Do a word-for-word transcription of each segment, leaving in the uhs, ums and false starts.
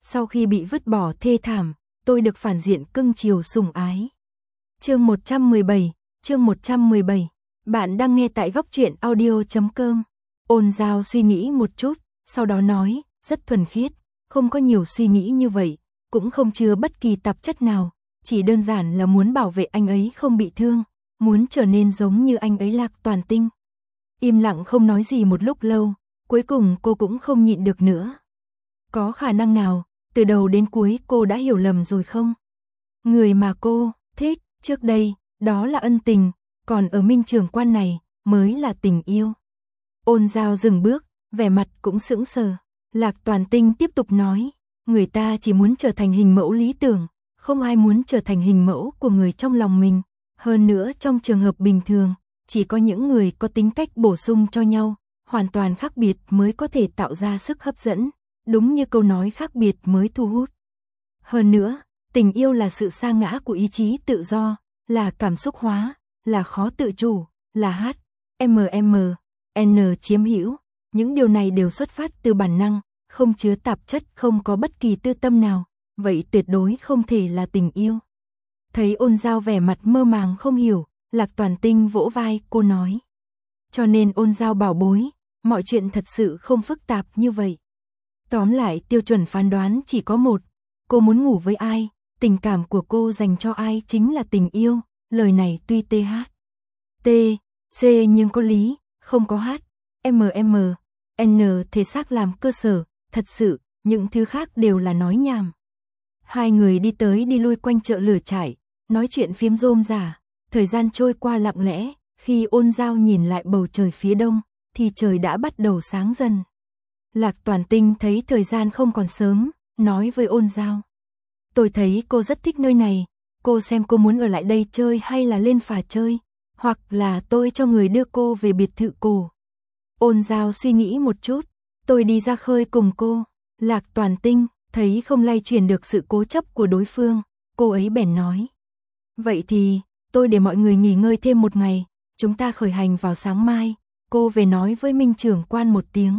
sau khi bị vứt bỏ thê thảm, tôi được phản diện cưng chiều sủng ái. Chương một trăm mười bảy, chương một trăm mười bảy. Bạn đang nghe tại góc truyện audio chấm com. Ôn Giao suy nghĩ một chút, sau đó nói, rất thuần khiết, không có nhiều suy nghĩ như vậy, cũng không chứa bất kỳ tạp chất nào, chỉ đơn giản là muốn bảo vệ anh ấy không bị thương, muốn trở nên giống như anh ấy Lạc Toàn Tinh. Im lặng không nói gì một lúc lâu, cuối cùng cô cũng không nhịn được nữa. Có khả năng nào, từ đầu đến cuối cô đã hiểu lầm rồi không? Người mà cô thích trước đây, đó là ân tình, còn ở Minh Trường Quan này mới là tình yêu. Ôn Giao dừng bước, vẻ mặt cũng sững sờ. Lạc Toàn Tinh tiếp tục nói, người ta chỉ muốn trở thành hình mẫu lý tưởng, không ai muốn trở thành hình mẫu của người trong lòng mình. Hơn nữa trong trường hợp bình thường, chỉ có những người có tính cách bổ sung cho nhau, hoàn toàn khác biệt mới có thể tạo ra sức hấp dẫn, đúng như câu nói khác biệt mới thu hút. Hơn nữa, tình yêu là sự sa ngã của ý chí tự do, là cảm xúc hóa, là khó tự chủ, là H, M M, N chiếm hữu. Những điều này đều xuất phát từ bản năng, không chứa tạp chất, không có bất kỳ tư tâm nào, vậy tuyệt đối không thể là tình yêu. Thấy Ôn Giao vẻ mặt mơ màng không hiểu, Lạc Toàn Tinh vỗ vai cô nói. Cho nên Ôn Giao bảo bối, mọi chuyện thật sự không phức tạp như vậy. Tóm lại tiêu chuẩn phán đoán chỉ có một, cô muốn ngủ với ai, tình cảm của cô dành cho ai chính là tình yêu, lời này tuy th, t, c nhưng có lý, không có h, m m, n thể xác làm cơ sở, thật sự, những thứ khác đều là nói nhảm. Hai người đi tới đi lui quanh chợ lửa trại, nói chuyện phiếm rôm rả, thời gian trôi qua lặng lẽ, khi Ôn Giao nhìn lại bầu trời phía đông, thì trời đã bắt đầu sáng dần. Lạc Toàn Tinh thấy thời gian không còn sớm, nói với Ôn Giao. Tôi thấy cô rất thích nơi này, cô xem cô muốn ở lại đây chơi hay là lên phà chơi, hoặc là tôi cho người đưa cô về biệt thự cổ. Ôn Giao suy nghĩ một chút, tôi đi ra khơi cùng cô. Lạc Toàn Tinh thấy không lay chuyển được sự cố chấp của đối phương, cô ấy bèn nói. Vậy thì, tôi để mọi người nghỉ ngơi thêm một ngày, chúng ta khởi hành vào sáng mai, cô về nói với Minh Trưởng Quan một tiếng.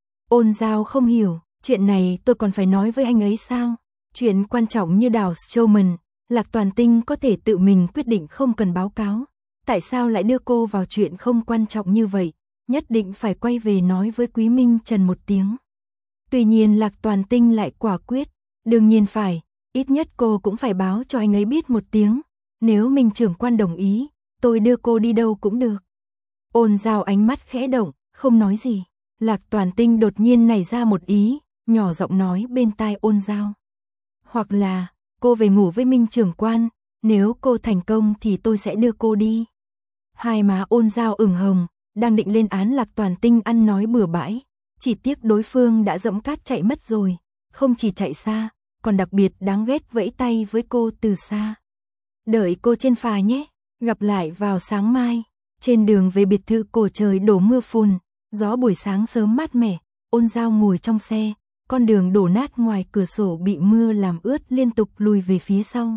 Ôn Giao không hiểu, chuyện này tôi còn phải nói với anh ấy sao? Chuyện quan trọng như đảo Strowman, Lạc Toàn Tinh có thể tự mình quyết định không cần báo cáo. Tại sao lại đưa cô vào chuyện không quan trọng như vậy? Nhất định phải quay về nói với Quý Minh Trần một tiếng. Tuy nhiên Lạc Toàn Tinh lại quả quyết, đương nhiên phải, ít nhất cô cũng phải báo cho anh ấy biết một tiếng. Nếu Minh Trưởng Quan đồng ý, tôi đưa cô đi đâu cũng được. Ôn Giao ánh mắt khẽ động, không nói gì. Lạc Toàn Tinh đột nhiên nảy ra một ý, nhỏ giọng nói bên tai Ôn Giao. Hoặc là, cô về ngủ với Minh Trưởng Quan, nếu cô thành công thì tôi sẽ đưa cô đi. Hai má Ôn Giao ửng hồng, đang định lên án Lạc Toàn Tinh ăn nói bừa bãi, chỉ tiếc đối phương đã dẫm cát chạy mất rồi, không chỉ chạy xa, còn đặc biệt đáng ghét vẫy tay với cô từ xa. Đợi cô trên phà nhé, gặp lại vào sáng mai. Trên đường về biệt thự cổ trời đổ mưa phùn, gió buổi sáng sớm mát mẻ, Ôn Giao ngồi trong xe, con đường đổ nát ngoài cửa sổ bị mưa làm ướt liên tục lùi về phía sau.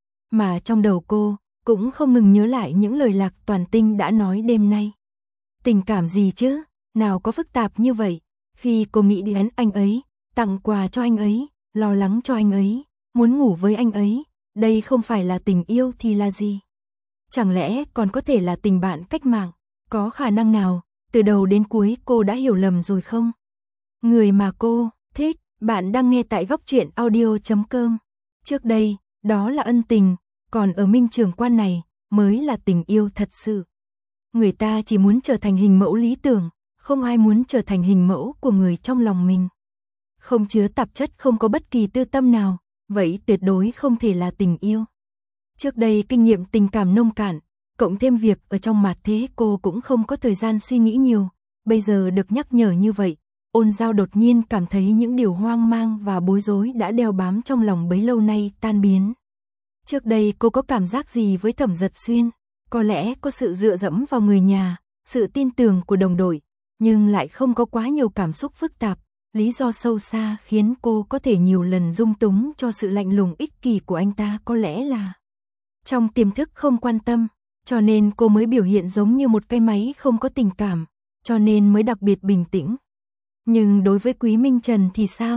Mà trong đầu cô, cũng không ngừng nhớ lại những lời Lạc Toàn Tinh đã nói đêm nay. Tình cảm gì chứ, nào có phức tạp như vậy, khi cô nghĩ đến anh ấy, tặng quà cho anh ấy, lo lắng cho anh ấy, muốn ngủ với anh ấy, đây không phải là tình yêu thì là gì? Chẳng lẽ còn có thể là tình bạn cách mạng, có khả năng nào, từ đầu đến cuối cô đã hiểu lầm rồi không? Người mà cô thích, bạn đang nghe tại góc truyện audio chấm com. Trước đây, đó là ân tình, còn ở Minh Trường Quan này, mới là tình yêu thật sự. Người ta chỉ muốn trở thành hình mẫu lý tưởng, không ai muốn trở thành hình mẫu của người trong lòng mình. Không chứa tạp chất, không có bất kỳ tư tâm nào, vậy tuyệt đối không thể là tình yêu. Trước đây kinh nghiệm tình cảm nông cạn, cộng thêm việc ở trong mặt thế cô cũng không có thời gian suy nghĩ nhiều, bây giờ được nhắc nhở như vậy, Ôn Giao đột nhiên cảm thấy những điều hoang mang và bối rối đã đeo bám trong lòng bấy lâu nay tan biến. Trước đây cô có cảm giác gì với Thẩm Giật Xuyên? Có lẽ có sự dựa dẫm vào người nhà, sự tin tưởng của đồng đội, nhưng lại không có quá nhiều cảm xúc phức tạp. Lý do sâu xa khiến cô có thể nhiều lần dung túng cho sự lạnh lùng ích kỷ của anh ta có lẽ là trong tiềm thức không quan tâm, cho nên cô mới biểu hiện giống như một cái máy không có tình cảm, cho nên mới đặc biệt bình tĩnh. Nhưng đối với Quý Minh Trần thì sao?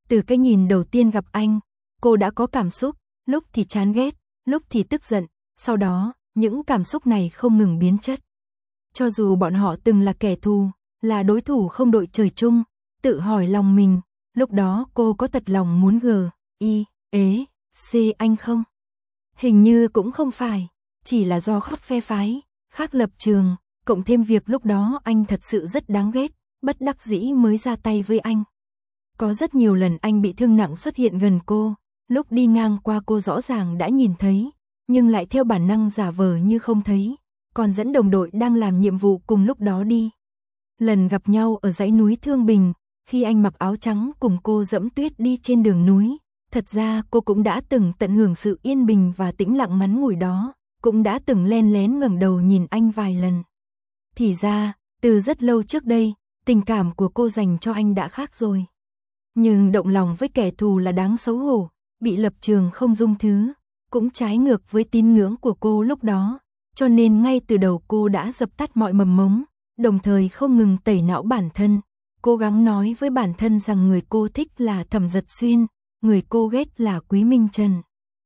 Từ cái nhìn đầu tiên gặp anh, cô đã có cảm xúc, lúc thì chán ghét, lúc thì tức giận, sau đó, những cảm xúc này không ngừng biến chất. Cho dù bọn họ từng là kẻ thù, là đối thủ không đội trời chung, tự hỏi lòng mình, lúc đó cô có thật lòng muốn g, i, ế, c anh không? Hình như cũng không phải, chỉ là do khác phe phái, khác lập trường, cộng thêm việc lúc đó anh thật sự rất đáng ghét, bất đắc dĩ mới ra tay với anh. Có rất nhiều lần anh bị thương nặng xuất hiện gần cô, lúc đi ngang qua cô rõ ràng đã nhìn thấy, nhưng lại theo bản năng giả vờ như không thấy, còn dẫn đồng đội đang làm nhiệm vụ cùng lúc đó đi. Lần gặp nhau ở dãy núi Thương Bình, khi anh mặc áo trắng cùng cô dẫm tuyết đi trên đường núi, thật ra cô cũng đã từng tận hưởng sự yên bình và tĩnh lặng ngắn ngủi đó, cũng đã từng len lén ngẩng đầu nhìn anh vài lần. Thì ra, từ rất lâu trước đây, tình cảm của cô dành cho anh đã khác rồi. Nhưng động lòng với kẻ thù là đáng xấu hổ, bị lập trường không dung thứ, cũng trái ngược với tín ngưỡng của cô lúc đó, cho nên ngay từ đầu cô đã dập tắt mọi mầm mống, đồng thời không ngừng tẩy não bản thân, cố gắng nói với bản thân rằng người cô thích là Thẩm Dật Xuyên, người cô ghét là Quý Minh Trần.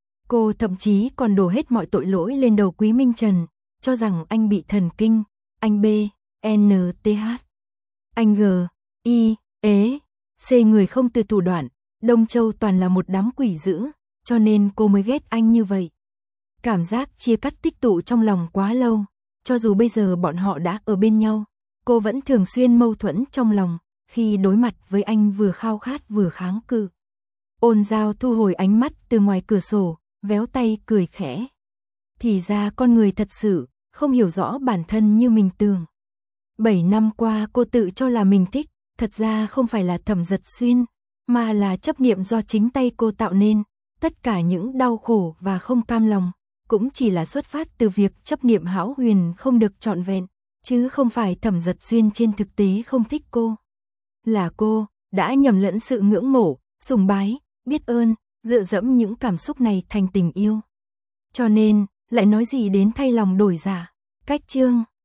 Cô thậm chí còn đổ hết mọi tội lỗi lên đầu Quý Minh Trần, cho rằng anh bị thần kinh, anh B, N, T, H, anh G, I, ế, C người không từ thủ đoạn, Đông Châu toàn là một đám quỷ dữ, cho nên cô mới ghét anh như vậy. Cảm giác chia cắt tích tụ trong lòng quá lâu, cho dù bây giờ bọn họ đã ở bên nhau, cô vẫn thường xuyên mâu thuẫn trong lòng, khi đối mặt với anh vừa khao khát vừa kháng cự. Ôn Giao thu hồi ánh mắt từ ngoài cửa sổ, véo tay cười khẽ. Thì ra con người thật sự không hiểu rõ bản thân như mình tưởng. Bảy năm qua cô tự cho là mình thích, thật ra không phải là Thẩm Dật Xuyên, mà là chấp niệm do chính tay cô tạo nên. Tất cả những đau khổ và không cam lòng, cũng chỉ là xuất phát từ việc chấp niệm hão huyền không được trọn vẹn, chứ không phải Thẩm Dật Xuyên trên thực tế không thích cô. Là cô, đã nhầm lẫn sự ngưỡng mộ, sùng bái, biết ơn, dựa dẫm những cảm xúc này thành tình yêu. Cho nên, lại nói gì đến thay lòng đổi dạ. Cách chương